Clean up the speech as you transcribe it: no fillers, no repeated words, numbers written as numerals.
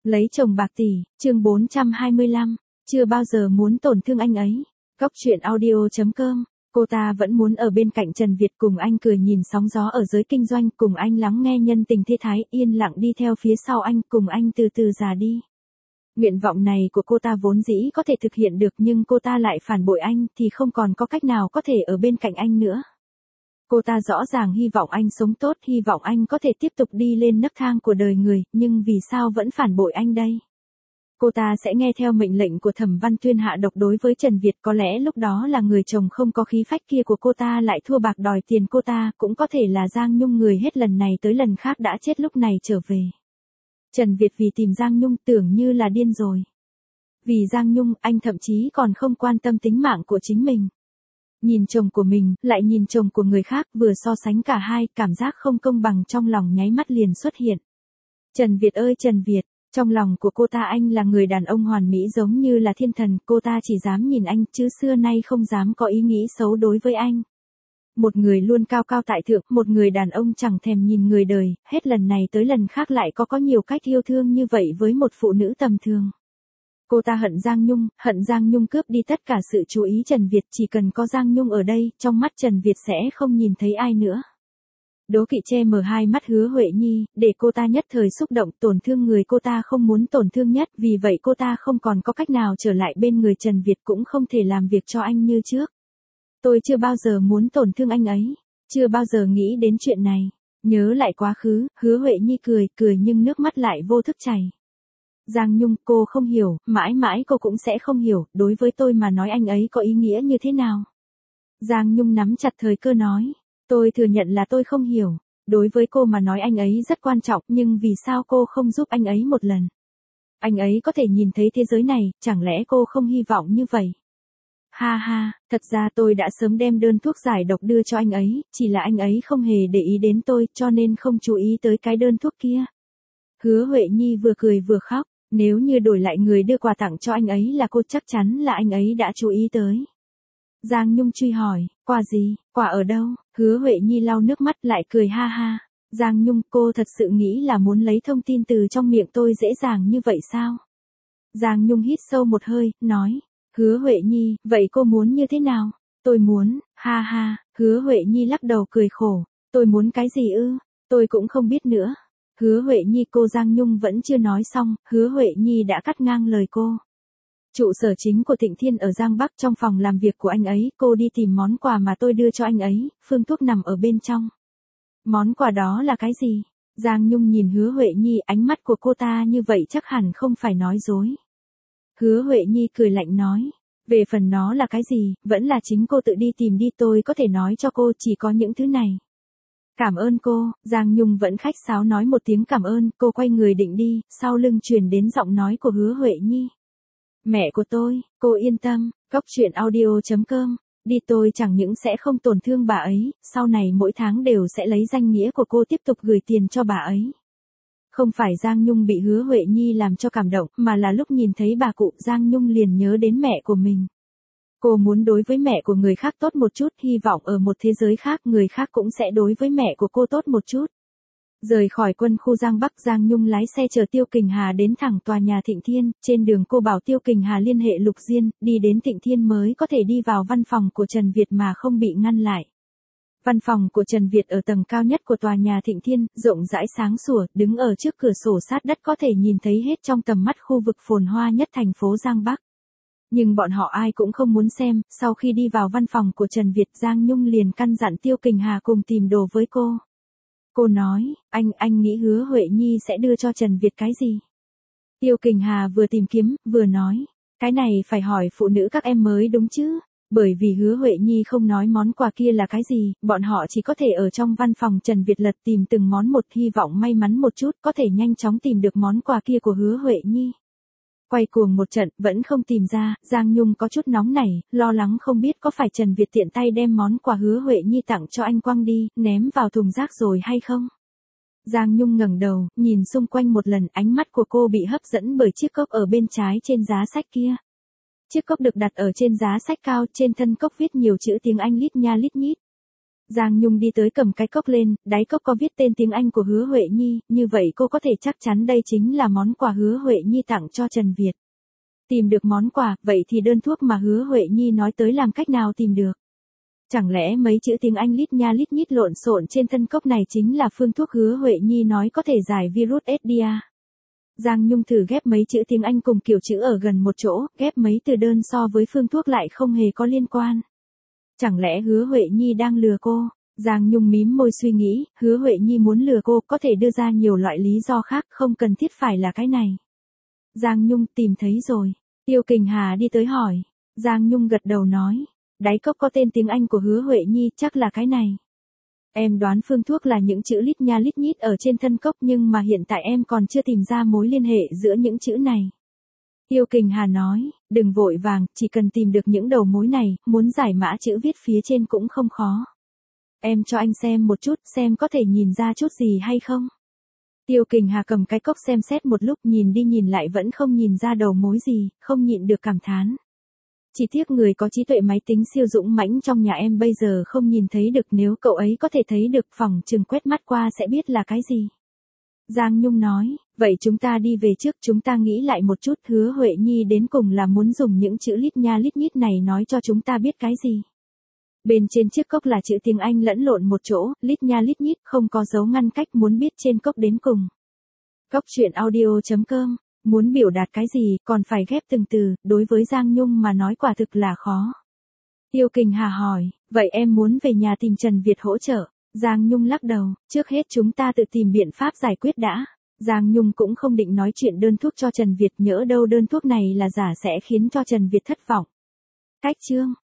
Lấy chồng bạc tỷ, chương 425, chưa bao giờ muốn tổn thương anh ấy. Góc truyện audio.com, cô ta vẫn muốn ở bên cạnh Trần Việt cùng anh cười nhìn sóng gió ở giới kinh doanh, cùng anh lắng nghe nhân tình thế thái, yên lặng đi theo phía sau anh, cùng anh từ từ già đi. Nguyện vọng này của cô ta vốn dĩ có thể thực hiện được, nhưng cô ta lại phản bội anh thì không còn có cách nào có thể ở bên cạnh anh nữa. Cô ta rõ ràng hy vọng anh sống tốt, hy vọng anh có thể tiếp tục đi lên nấc thang của đời người, nhưng vì sao vẫn phản bội anh đây? Cô ta sẽ nghe theo mệnh lệnh của Thẩm Văn Tuyên hạ độc đối với Trần Việt, có lẽ lúc đó là người chồng không có khí phách kia của cô ta lại thua bạc đòi tiền cô ta, cũng có thể là Giang Nhung người hết lần này tới lần khác đã chết lúc này trở về. Trần Việt vì tìm Giang Nhung tưởng như là điên rồi. Vì Giang Nhung, anh thậm chí còn không quan tâm tính mạng của chính mình. Nhìn chồng của mình, lại nhìn chồng của người khác, vừa so sánh cả hai, cảm giác không công bằng trong lòng nháy mắt liền xuất hiện. Trần Việt ơi Trần Việt, trong lòng của cô ta anh là người đàn ông hoàn mỹ giống như là thiên thần, cô ta chỉ dám nhìn anh, chứ xưa nay không dám có ý nghĩ xấu đối với anh. Một người luôn cao cao tại thượng, một người đàn ông chẳng thèm nhìn người đời, hết lần này tới lần khác lại có nhiều cách yêu thương như vậy với một phụ nữ tầm thường. Cô ta hận Giang Nhung cướp đi tất cả sự chú ý Trần Việt, chỉ cần có Giang Nhung ở đây, trong mắt Trần Việt sẽ không nhìn thấy ai nữa. Đố kỵ che mờ hai mắt Hứa Huệ Nhi, để cô ta nhất thời xúc động, tổn thương người cô ta không muốn tổn thương nhất, vì vậy cô ta không còn có cách nào trở lại bên người Trần Việt, cũng không thể làm việc cho anh như trước. Tôi chưa bao giờ muốn tổn thương anh ấy, chưa bao giờ nghĩ đến chuyện này. Nhớ lại quá khứ, Hứa Huệ Nhi cười nhưng nước mắt lại vô thức chảy. Giang Nhung, cô không hiểu, mãi mãi cô cũng sẽ không hiểu, đối với tôi mà nói anh ấy có ý nghĩa như thế nào. Giang Nhung nắm chặt thời cơ nói, tôi thừa nhận là tôi không hiểu, đối với cô mà nói anh ấy rất quan trọng, nhưng vì sao cô không giúp anh ấy một lần? Anh ấy có thể nhìn thấy thế giới này, chẳng lẽ cô không hy vọng như vậy? Ha ha, thật ra tôi đã sớm đem đơn thuốc giải độc đưa cho anh ấy, chỉ là anh ấy không hề để ý đến tôi, cho nên không chú ý tới cái đơn thuốc kia. Hứa Huệ Nhi vừa cười vừa khóc, nếu như đổi lại người đưa quà tặng cho anh ấy là cô, chắc chắn là anh ấy đã chú ý tới. Giang Nhung truy hỏi, quà gì, quà ở đâu? Hứa Huệ Nhi lau nước mắt lại cười ha ha. Giang Nhung, cô thật sự nghĩ là muốn lấy thông tin từ trong miệng tôi dễ dàng như vậy sao? Giang Nhung hít sâu một hơi, nói, Hứa Huệ Nhi, vậy cô muốn như thế nào? Tôi muốn, ha ha. Hứa Huệ Nhi lắc đầu cười khổ, tôi muốn cái gì ư? Tôi cũng không biết nữa. Hứa Huệ Nhi, cô Giang Nhung vẫn chưa nói xong, Hứa Huệ Nhi đã cắt ngang lời cô. Trụ sở chính của Thịnh Thiên ở Giang Bắc, trong phòng làm việc của anh ấy, cô đi tìm món quà mà tôi đưa cho anh ấy, phương thuốc nằm ở bên trong. Món quà đó là cái gì? Giang Nhung nhìn Hứa Huệ Nhi, ánh mắt của cô ta như vậy chắc hẳn không phải nói dối. Hứa Huệ Nhi cười lạnh nói, về phần nó là cái gì, vẫn là chính cô tự đi tìm đi, tôi có thể nói cho cô chỉ có những thứ này. Cảm ơn cô, Giang Nhung vẫn khách sáo nói một tiếng cảm ơn, cô quay người định đi, sau lưng truyền đến giọng nói của Hứa Huệ Nhi. Mẹ của tôi, cô yên tâm, góc truyện audio.com, đi, tôi chẳng những sẽ không tổn thương bà ấy, sau này mỗi tháng đều sẽ lấy danh nghĩa của cô tiếp tục gửi tiền cho bà ấy. Không phải Giang Nhung bị Hứa Huệ Nhi làm cho cảm động, mà là lúc nhìn thấy bà cụ, Giang Nhung liền nhớ đến mẹ của mình. Cô muốn đối với mẹ của người khác tốt một chút, hy vọng ở một thế giới khác người khác cũng sẽ đối với mẹ của cô tốt một chút. Rời khỏi quân khu Giang Bắc, Giang Nhung lái xe chở Tiêu Kình Hà đến thẳng tòa nhà Thịnh Thiên, trên đường cô bảo Tiêu Kình Hà liên hệ Lục Diên, đi đến Thịnh Thiên mới có thể đi vào văn phòng của Trần Việt mà không bị ngăn lại. Văn phòng của Trần Việt ở tầng cao nhất của tòa nhà Thịnh Thiên, rộng rãi sáng sủa, đứng ở trước cửa sổ sát đất có thể nhìn thấy hết trong tầm mắt khu vực phồn hoa nhất thành phố Giang Bắc. Nhưng bọn họ ai cũng không muốn xem, sau khi đi vào văn phòng của Trần Việt, Giang Nhung liền căn dặn Tiêu Kình Hà cùng tìm đồ với cô. Cô nói, anh nghĩ Hứa Huệ Nhi sẽ đưa cho Trần Việt cái gì? Tiêu Kình Hà vừa tìm kiếm, vừa nói, cái này phải hỏi phụ nữ các em mới đúng chứ, bởi vì Hứa Huệ Nhi không nói món quà kia là cái gì, bọn họ chỉ có thể ở trong văn phòng Trần Việt lật tìm từng món một, hy vọng may mắn một chút, có thể nhanh chóng tìm được món quà kia của Hứa Huệ Nhi. Quay cuồng một trận, vẫn không tìm ra, Giang Nhung có chút nóng nảy, lo lắng không biết có phải Trần Việt tiện tay đem món quà Hứa Huệ Nhi tặng cho anh quăng đi, ném vào thùng rác rồi hay không? Giang Nhung ngẩng đầu, nhìn xung quanh một lần, ánh mắt của cô bị hấp dẫn bởi chiếc cốc ở bên trái trên giá sách kia. Chiếc cốc được đặt ở trên giá sách cao, trên thân cốc viết nhiều chữ tiếng Anh lít nha lít nhít. Giang Nhung đi tới cầm cái cốc lên, đáy cốc có viết tên tiếng Anh của Hứa Huệ Nhi, như vậy cô có thể chắc chắn đây chính là món quà Hứa Huệ Nhi tặng cho Trần Việt. Tìm được món quà, vậy thì đơn thuốc mà Hứa Huệ Nhi nói tới làm cách nào tìm được? Chẳng lẽ mấy chữ tiếng Anh lít nha lít nhít lộn xộn trên thân cốc này chính là phương thuốc Hứa Huệ Nhi nói có thể giải virus SDA? Giang Nhung thử ghép mấy chữ tiếng Anh cùng kiểu chữ ở gần một chỗ, ghép mấy từ đơn so với phương thuốc lại không hề có liên quan. Chẳng lẽ Hứa Huệ Nhi đang lừa cô? Giang Nhung mím môi suy nghĩ, Hứa Huệ Nhi muốn lừa cô có thể đưa ra nhiều loại lý do khác, không cần thiết phải là cái này. Giang Nhung tìm thấy rồi. Tiêu Kình Hà đi tới hỏi. Giang Nhung gật đầu nói. Đáy cốc có tên tiếng Anh của Hứa Huệ Nhi, chắc là cái này. Em đoán phương thuốc là những chữ lít nha lít nhít ở trên thân cốc nhưng mà hiện tại em còn chưa tìm ra mối liên hệ giữa những chữ này. Tiêu Kình Hà nói, đừng vội vàng, chỉ cần tìm được những đầu mối này, muốn giải mã chữ viết phía trên cũng không khó. Em cho anh xem một chút, xem có thể nhìn ra chút gì hay không. Tiêu Kình Hà cầm cái cốc xem xét một lúc, nhìn đi nhìn lại vẫn không nhìn ra đầu mối gì, không nhịn được cảm thán. Chỉ tiếc người có trí tuệ máy tính siêu dũng mãnh trong nhà em bây giờ không nhìn thấy được, nếu cậu ấy có thể thấy được phỏng chừng quét mắt qua sẽ biết là cái gì. Giang Nhung nói, vậy chúng ta đi về trước, chúng ta nghĩ lại một chút, Hứa Huệ Nhi đến cùng là muốn dùng những chữ lít nha lít nhít này nói cho chúng ta biết cái gì. Bên trên chiếc cốc là chữ tiếng Anh lẫn lộn một chỗ, lít nha lít nhít, không có dấu ngăn cách, muốn biết trên cốc đến cùng. Coctruyện.audio.com, muốn biểu đạt cái gì, còn phải ghép từng từ, đối với Giang Nhung mà nói quả thực là khó. Tiêu Kình Hà hỏi, vậy em muốn về nhà tìm Trần Việt hỗ trợ? Giang Nhung lắc đầu, trước hết chúng ta tự tìm biện pháp giải quyết đã. Giang Nhung cũng không định nói chuyện đơn thuốc cho Trần Việt, nhỡ đâu đơn thuốc này là giả sẽ khiến cho Trần Việt thất vọng. Cách chương